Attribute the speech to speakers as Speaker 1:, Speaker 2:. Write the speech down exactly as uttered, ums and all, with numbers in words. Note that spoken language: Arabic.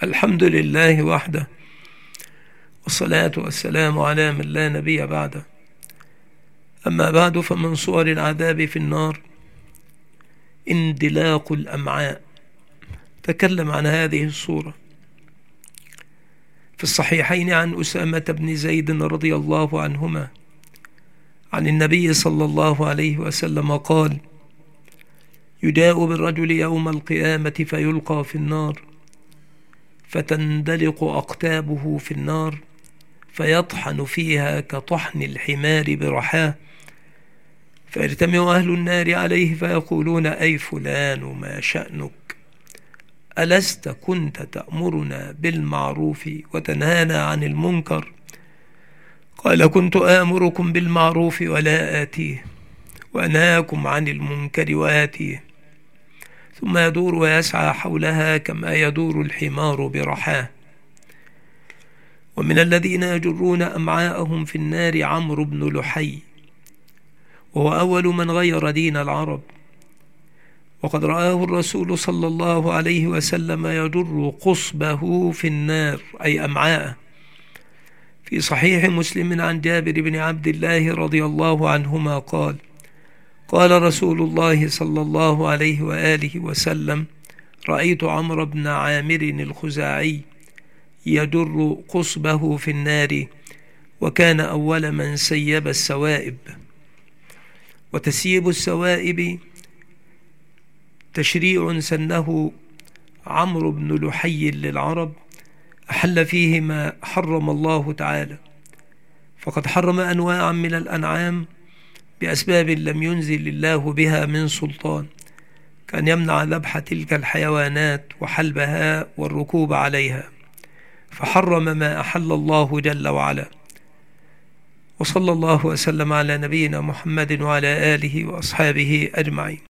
Speaker 1: الحمد لله وحده، والصلاة والسلام على من لا نبي بعده. أما بعد، فمن صور العذاب في النار اندلاق الأمعاء. تكلم عن هذه الصورة في الصحيحين عن أسامة بن زيد رضي الله عنهما عن النبي صلى الله عليه وسلم قال: يجاء بالرجل يوم القيامة فيلقى في النار، فتندلق أقتابه في النار، فيطحن فيها كطحن الحمار برحاه، فيجتمع أهل النار عليه فيقولون: أي فلان، ما شأنك؟ ألست كنت تأمرنا بالمعروف وتنهانا عن المنكر؟ قال: كنت آمركم بالمعروف ولا آتيه، وأنهاكم عن المنكر وآتيه. ثم يدور ويسعى حولها كما يدور الحمار برحاه. ومن الذين يجرون أمعاءهم في النار عمرو بن لحي، وهو أول من غير دين العرب، وقد رآه الرسول صلى الله عليه وسلم يجر قصبه في النار، أي أمعاءه، في صحيح مسلم عن جابر بن عبد الله رضي الله عنهما قال: قال رسول الله صلى الله عليه وآله وسلم: رأيت عمرو بن عامر الخزاعي يجر قصبه في النار، وكان أول من سيب السوائب. وتسييب السوائب تشريع سنه عمرو بن لحي للعرب، أحل فيه ما حرم الله تعالى، فقد حرم أنواعا من الأنعام بأسباب لم ينزل الله بها من سلطان، كان يمنع ذبح تلك الحيوانات وحلبها والركوب عليها، فحرم ما أحل الله جل وعلا. وصلى الله وسلم على نبينا محمد وعلى آله وأصحابه أجمعين.